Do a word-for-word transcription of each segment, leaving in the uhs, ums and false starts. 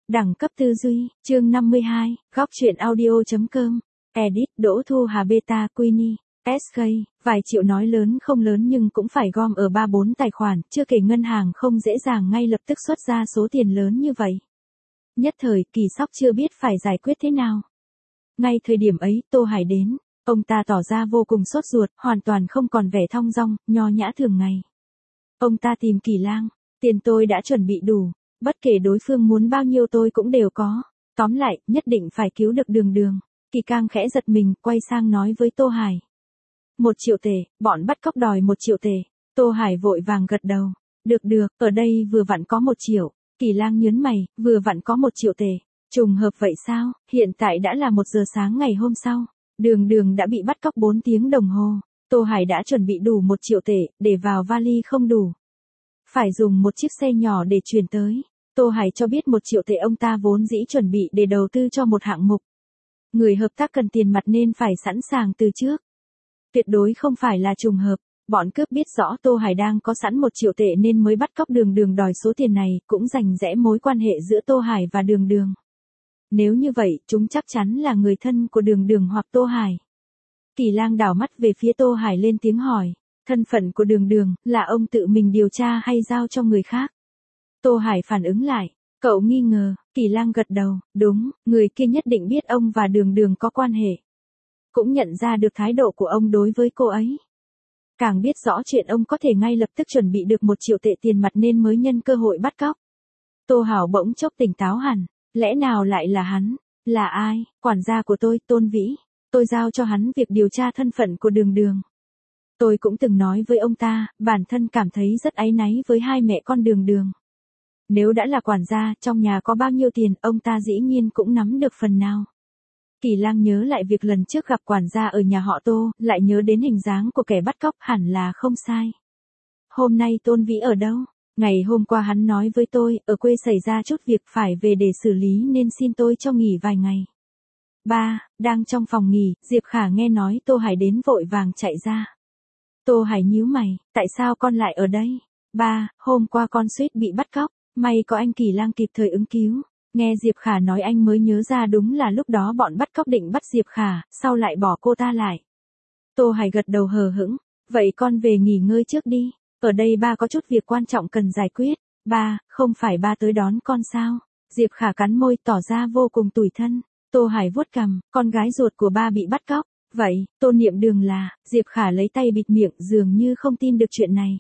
Đẳng cấp tư duy, chương năm mươi hai, góc truyện audio.com, edit, Đỗ Thu Hà Beta Queenie, ét ca, vài triệu nói lớn không lớn nhưng cũng phải gom ở ba bốn tài khoản, chưa kể ngân hàng không dễ dàng ngay lập tức xuất ra số tiền lớn như vậy. Nhất thời, Kỳ Sóc chưa biết phải giải quyết thế nào. Ngay thời điểm ấy, Tô Hải đến, ông ta tỏ ra vô cùng sốt ruột, hoàn toàn không còn vẻ thong dong, nho nhã thường ngày. Ông ta tìm Kỳ Lang, tiền tôi đã chuẩn bị đủ. Bất kể đối phương muốn bao nhiêu tôi cũng đều có. Tóm lại, nhất định phải cứu được Đường Đường. Kỳ Cang khẽ giật mình, quay sang nói với Tô Hải. Một triệu tệ, bọn bắt cóc đòi một triệu tệ. Tô Hải vội vàng gật đầu. Được được, ở đây vừa vặn có một triệu. Kỳ Lang nhớn mày, vừa vặn có một triệu tệ. Trùng hợp vậy sao? Hiện tại đã là một giờ sáng ngày hôm sau. Đường Đường đã bị bắt cóc bốn tiếng đồng hồ. Tô Hải đã chuẩn bị đủ một triệu tệ, để vào vali không đủ. Phải dùng một chiếc xe nhỏ để chuyển tới. Tô Hải cho biết một triệu tệ ông ta vốn dĩ chuẩn bị để đầu tư cho một hạng mục. Người hợp tác cần tiền mặt nên phải sẵn sàng từ trước. Tuyệt đối không phải là trùng hợp. Bọn cướp biết rõ Tô Hải đang có sẵn một triệu tệ nên mới bắt cóc Đường Đường đòi số tiền này, cũng rành rẽ mối quan hệ giữa Tô Hải và Đường Đường. Nếu như vậy, chúng chắc chắn là người thân của Đường Đường hoặc Tô Hải. Kỳ Lang đảo mắt về phía Tô Hải lên tiếng hỏi. Thân phận của Đường Đường, là ông tự mình điều tra hay giao cho người khác? Tô Hải phản ứng lại. Cậu nghi ngờ, Kỳ Lang gật đầu, đúng, người kia nhất định biết ông và Đường Đường có quan hệ. Cũng nhận ra được thái độ của ông đối với cô ấy. Càng biết rõ chuyện ông có thể ngay lập tức chuẩn bị được một triệu tệ tiền mặt nên mới nhân cơ hội bắt cóc. Tô Hảo bỗng chốc tỉnh táo hẳn, lẽ nào lại là hắn? Là ai? Quản gia của tôi, Tôn Vĩ. Tôi giao cho hắn việc điều tra thân phận của Đường Đường. Tôi cũng từng nói với ông ta, bản thân cảm thấy rất áy náy với hai mẹ con Đường Đường. Nếu đã là quản gia, trong nhà có bao nhiêu tiền, ông ta dĩ nhiên cũng nắm được phần nào. Kỳ Lang nhớ lại việc lần trước gặp quản gia ở nhà họ Tô, lại nhớ đến hình dáng của kẻ bắt cóc, hẳn là không sai. Hôm nay Tôn Vĩ ở đâu? Ngày hôm qua hắn nói với tôi, ở quê xảy ra chút việc phải về để xử lý nên xin tôi cho nghỉ vài ngày. Ba, đang trong phòng nghỉ, Diệp Khả nghe nói Tô Hải đến vội vàng chạy ra. Tô Hải nhíu mày, tại sao con lại ở đây? Ba, hôm qua con suýt bị bắt cóc, may có anh Kỳ Lang kịp thời ứng cứu. Nghe Diệp Khả nói anh mới nhớ ra đúng là lúc đó bọn bắt cóc định bắt Diệp Khả, sau lại bỏ cô ta lại. Tô Hải gật đầu hờ hững, vậy con về nghỉ ngơi trước đi, ở đây ba có chút việc quan trọng cần giải quyết. Ba, không phải ba tới đón con sao? Diệp Khả cắn môi tỏ ra vô cùng tủi thân. Tô Hải vuốt cằm, con gái ruột của ba bị bắt cóc. Vậy, Tô Niệm Đường là, Diệp Khả lấy tay bịt miệng dường như không tin được chuyện này.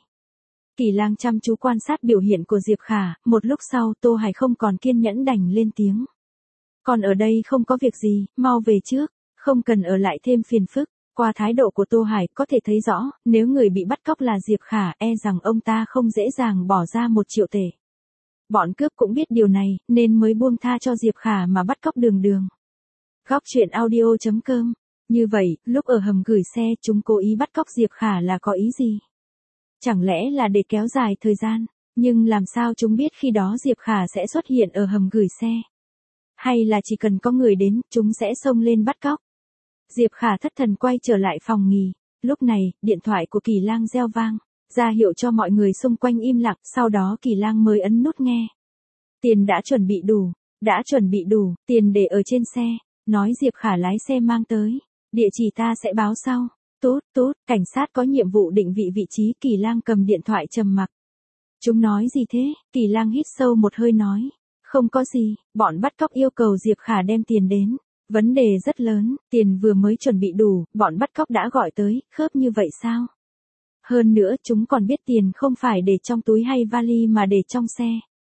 Kỳ Lang chăm chú quan sát biểu hiện của Diệp Khả, một lúc sau Tô Hải không còn kiên nhẫn đành lên tiếng. Còn ở đây không có việc gì, mau về trước, không cần ở lại thêm phiền phức. Qua thái độ của Tô Hải có thể thấy rõ, nếu người bị bắt cóc là Diệp Khả e rằng ông ta không dễ dàng bỏ ra một triệu tệ. Bọn cướp cũng biết điều này, nên mới buông tha cho Diệp Khả mà bắt cóc Đường Đường. Góc truyện audio.com. Như vậy, lúc ở hầm gửi xe chúng cố ý bắt cóc Diệp Khả là có ý gì? Chẳng lẽ là để kéo dài thời gian, nhưng làm sao chúng biết khi đó Diệp Khả sẽ xuất hiện ở hầm gửi xe? Hay là chỉ cần có người đến, chúng sẽ xông lên bắt cóc? Diệp Khả thất thần quay trở lại phòng nghỉ. Lúc này, điện thoại của Kỳ Lang reo vang, ra hiệu cho mọi người xung quanh im lặng, sau đó Kỳ Lang mới ấn nút nghe. Tiền đã chuẩn bị đủ, đã chuẩn bị đủ, tiền để ở trên xe, nói Diệp Khả lái xe mang tới, địa chỉ ta sẽ báo sau. Tốt, tốt, cảnh sát có nhiệm vụ định vị vị trí. Kỳ Lang cầm điện thoại trầm mặc. Chúng nói gì thế? Kỳ Lang hít sâu một hơi nói. Không có gì, bọn bắt cóc yêu cầu Diệp Khả đem tiền đến. Vấn đề rất lớn, tiền vừa mới chuẩn bị đủ, bọn bắt cóc đã gọi tới, khớp như vậy sao? Hơn nữa chúng còn biết tiền không phải để trong túi hay vali mà để trong xe.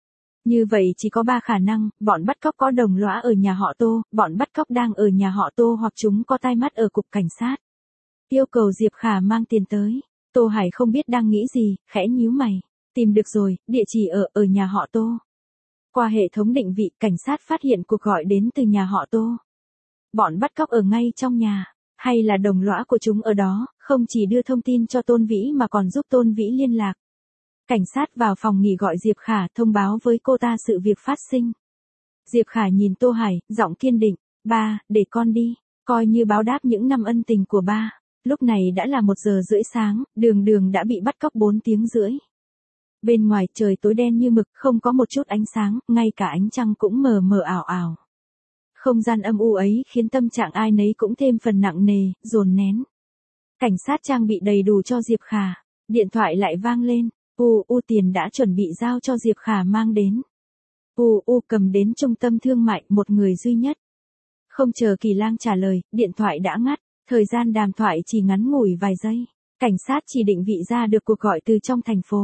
Như vậy chỉ có ba khả năng, bọn bắt cóc có đồng lõa ở nhà họ Tô, bọn bắt cóc đang ở nhà họ Tô hoặc chúng có tai mắt ở cục cảnh sát. Yêu cầu Diệp Khả mang tiền tới. Tô Hải không biết đang nghĩ gì, khẽ nhíu mày. Tìm được rồi, địa chỉ ở, ở nhà họ Tô. Qua hệ thống định vị, cảnh sát phát hiện cuộc gọi đến từ nhà họ Tô. Bọn bắt cóc ở ngay trong nhà, hay là đồng lõa của chúng ở đó, không chỉ đưa thông tin cho Tôn Vĩ mà còn giúp Tôn Vĩ liên lạc. Cảnh sát vào phòng nghỉ gọi Diệp Khả thông báo với cô ta sự việc phát sinh. Diệp Khả nhìn Tô Hải, giọng kiên định. Ba, để con đi, coi như báo đáp những năm ân tình của ba. Lúc này đã là một giờ rưỡi sáng, Đường Đường đã bị bắt cóc bốn tiếng rưỡi. Bên ngoài trời tối đen như mực, không có một chút ánh sáng, ngay cả ánh trăng cũng mờ mờ ảo ảo. Không gian âm u ấy khiến tâm trạng ai nấy cũng thêm phần nặng nề, dồn nén. Cảnh sát trang bị đầy đủ cho Diệp Khả. Điện thoại lại vang lên. U U tiền đã chuẩn bị giao cho Diệp Khả mang đến. U U cầm đến trung tâm thương mại, một người duy nhất. Không chờ Kỳ Lang trả lời, điện thoại đã ngắt. Thời gian đàm thoại chỉ ngắn ngủi vài giây. Cảnh sát chỉ định vị ra được cuộc gọi từ trong thành phố.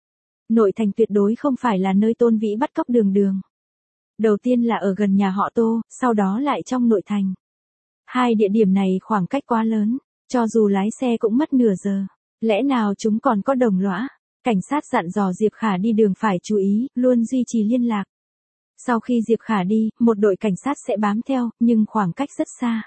Nội thành tuyệt đối không phải là nơi Tôn Vĩ bắt cóc Đường Đường. Đầu tiên là ở gần nhà họ Tô, sau đó lại trong nội thành. Hai địa điểm này khoảng cách quá lớn, cho dù lái xe cũng mất nửa giờ. Lẽ nào chúng còn có đồng lõa? Cảnh sát dặn dò Diệp Khả đi đường phải chú ý, luôn duy trì liên lạc. Sau khi Diệp Khả đi, một đội cảnh sát sẽ bám theo, nhưng khoảng cách rất xa.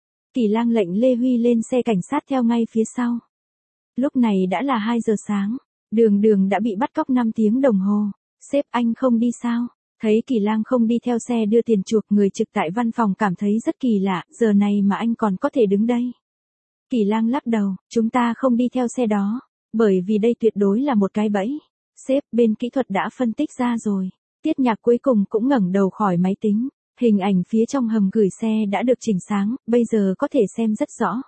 Kỳ Lang lệnh Lê Huy lên xe cảnh sát theo ngay phía sau. Lúc này đã là hai giờ sáng, Đường Đường đã bị bắt cóc năm tiếng đồng hồ. Sếp, anh không đi sao? Thấy Kỳ Lang không đi theo xe đưa tiền chuộc, người trực tại văn phòng cảm thấy rất kỳ lạ, giờ này mà anh còn có thể đứng đây. Kỳ Lang lắc đầu, chúng ta không đi theo xe đó, bởi vì đây tuyệt đối là một cái bẫy. Sếp, bên kỹ thuật đã phân tích ra rồi. Tiết Nhạc cuối cùng cũng ngẩng đầu khỏi máy tính. Hình ảnh phía trong hầm gửi xe đã được chỉnh sáng, bây giờ có thể xem rất rõ.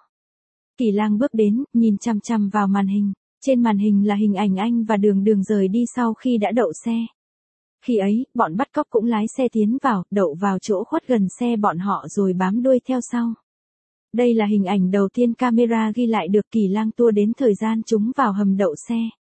Kỳ Lang bước đến, nhìn chằm chằm vào màn hình. Trên màn hình là hình ảnh anh và Đường Đường rời đi sau khi đã đậu xe. Khi ấy, bọn bắt cóc cũng lái xe tiến vào, đậu vào chỗ khuất gần xe bọn họ rồi bám đuôi theo sau. Đây là hình ảnh đầu tiên camera ghi lại được Kỳ Lang tua đến thời gian chúng vào hầm đậu xe.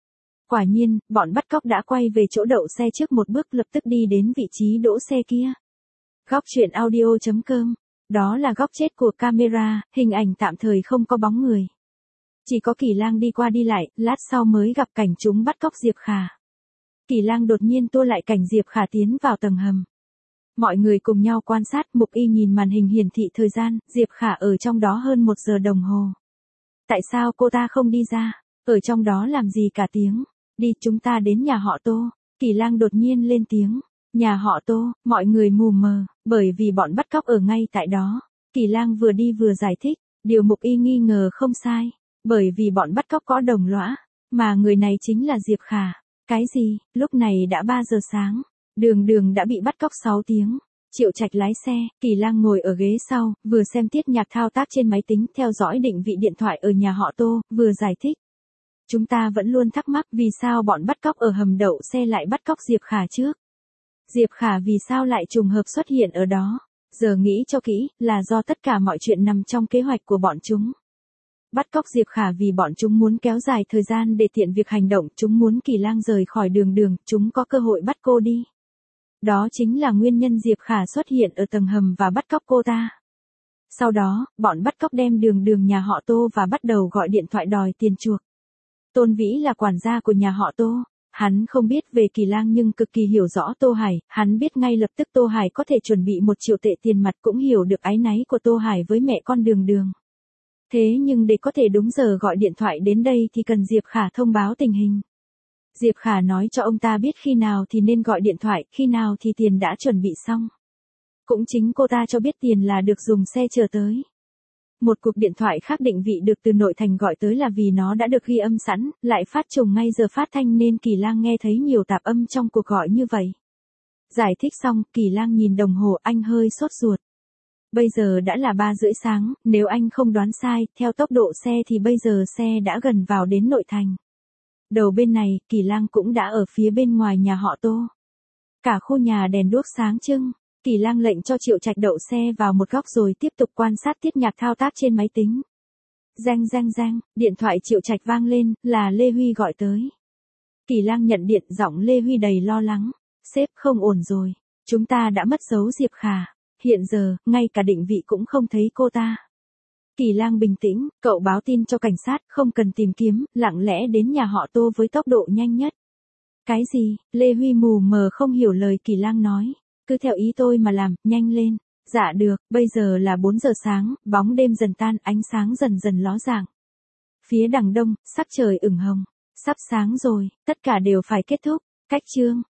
Quả nhiên, bọn bắt cóc đã quay về chỗ đậu xe trước một bước, lập tức đi đến vị trí đỗ xe kia. Góc truyện audio chấm com. Đó là góc chết của camera, hình ảnh tạm thời không có bóng người. Chỉ có Kỳ Lang đi qua đi lại, lát sau mới gặp cảnh chúng bắt cóc Diệp Khả. Kỳ Lang đột nhiên tua lại cảnh Diệp Khả tiến vào tầng hầm. Mọi người cùng nhau quan sát, Mục Y nhìn màn hình hiển thị thời gian, Diệp Khả ở trong đó hơn một giờ đồng hồ. Tại sao cô ta không đi ra? Ở trong đó làm gì cả tiếng? Đi, chúng ta đến nhà họ Tô. Kỳ Lang đột nhiên lên tiếng. Nhà họ Tô, mọi người mù mờ, bởi vì bọn bắt cóc ở ngay tại đó. Kỳ Lang vừa đi vừa giải thích, điều Mục Y nghi ngờ không sai. Bởi vì bọn bắt cóc có đồng lõa, mà người này chính là Diệp Khả. Cái gì? Lúc này đã ba giờ sáng. Đường Đường đã bị bắt cóc sáu tiếng. Triệu Trạch lái xe, Kỳ Lang ngồi ở ghế sau, vừa xem Tiết Nhạc thao tác trên máy tính, theo dõi định vị điện thoại ở nhà họ Tô, vừa giải thích. Chúng ta vẫn luôn thắc mắc vì sao bọn bắt cóc ở hầm đậu xe lại bắt cóc Diệp Khả trước. Diệp Khả vì sao lại trùng hợp xuất hiện ở đó? Giờ nghĩ cho kỹ, là do tất cả mọi chuyện nằm trong kế hoạch của bọn chúng. Bắt cóc Diệp Khả vì bọn chúng muốn kéo dài thời gian để tiện việc hành động, chúng muốn Kỳ Lang rời khỏi Đường Đường, chúng có cơ hội bắt cô đi. Đó chính là nguyên nhân Diệp Khả xuất hiện ở tầng hầm và bắt cóc cô ta. Sau đó, bọn bắt cóc đem Đường Đường nhà họ Tô và bắt đầu gọi điện thoại đòi tiền chuộc. Tôn Vĩ là quản gia của nhà họ Tô. Hắn không biết về Kỳ Lang nhưng cực kỳ hiểu rõ Tô Hải, hắn biết ngay lập tức Tô Hải có thể chuẩn bị một triệu tệ tiền mặt, cũng hiểu được áy náy của Tô Hải với mẹ con Đường Đường. Thế nhưng để có thể đúng giờ gọi điện thoại đến đây thì cần Diệp Khả thông báo tình hình. Diệp Khả nói cho ông ta biết khi nào thì nên gọi điện thoại, khi nào thì tiền đã chuẩn bị xong. Cũng chính cô ta cho biết tiền là được dùng xe chờ tới. Một cuộc điện thoại khác định vị được từ nội thành gọi tới là vì nó đã được ghi âm sẵn, lại phát trùng ngay giờ phát thanh nên Kỳ Lang nghe thấy nhiều tạp âm trong cuộc gọi như vậy. Giải thích xong, Kỳ Lang nhìn đồng hồ, anh hơi sốt ruột. Bây giờ đã là ba rưỡi sáng, nếu anh không đoán sai, theo tốc độ xe thì bây giờ xe đã gần vào đến nội thành. Đầu bên này, Kỳ Lang cũng đã ở phía bên ngoài nhà họ Tô. Cả khu nhà đèn đuốc sáng trưng. Kỳ Lang lệnh cho Triệu Trạch đậu xe vào một góc rồi tiếp tục quan sát Tiết Nhạc thao tác trên máy tính. Reng reng reng, điện thoại Triệu Trạch vang lên, là Lê Huy gọi tới. Kỳ Lang nhận điện, giọng Lê Huy đầy lo lắng. Sếp, không ổn rồi. Chúng ta đã mất dấu Diệp Khả. Hiện giờ, ngay cả định vị cũng không thấy cô ta. Kỳ Lang bình tĩnh, cậu báo tin cho cảnh sát, không cần tìm kiếm, lặng lẽ đến nhà họ Tô với tốc độ nhanh nhất. Cái gì? Lê Huy mù mờ không hiểu lời Kỳ Lang nói. Cứ theo ý tôi mà làm, nhanh lên. Dạ được, bây giờ là bốn giờ sáng, bóng đêm dần tan, ánh sáng dần dần ló dạng. Phía đằng đông, sắc trời ửng hồng. Sắp sáng rồi, tất cả đều phải kết thúc. Cách chương.